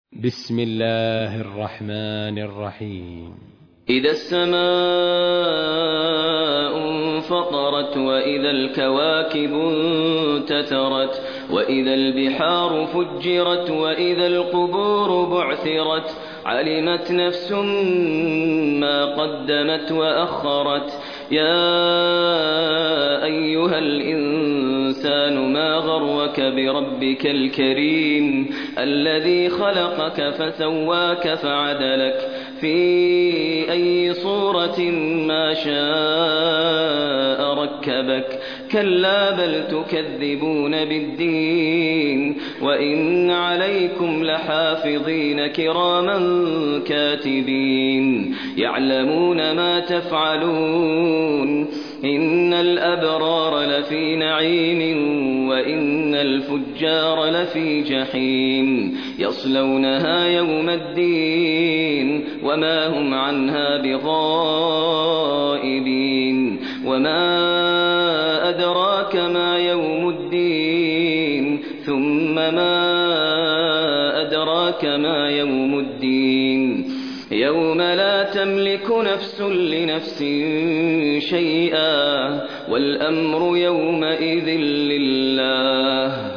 بسم الله الرحمن الرحيم. إذا السماء انفطرت وإذا الكواكب انتثرت وإذا البحار فجرت وإذا القبور بعثرت علمت نفس ما قدمت وأخرت. يا أيها الإنسان ما غرك بربك الكريم الذي خلقك فسواك فعدلك في أي صورة ما شاء ركبك. كلا بل تكذبون بالدين وإن عليكم لحافظين كراما كاتبين يعلمون ما تفعلون. إن الأبرار لفي نعيم وإن الفجار لفي جحيم يصلونها يوم الدين وما هم عنها بغائبين. وما أدراك ما يوم الدين ثم ما أدراك ما يوم الدين يوم لا تملك نفس لنفس شيئا والأمر يومئذ لله.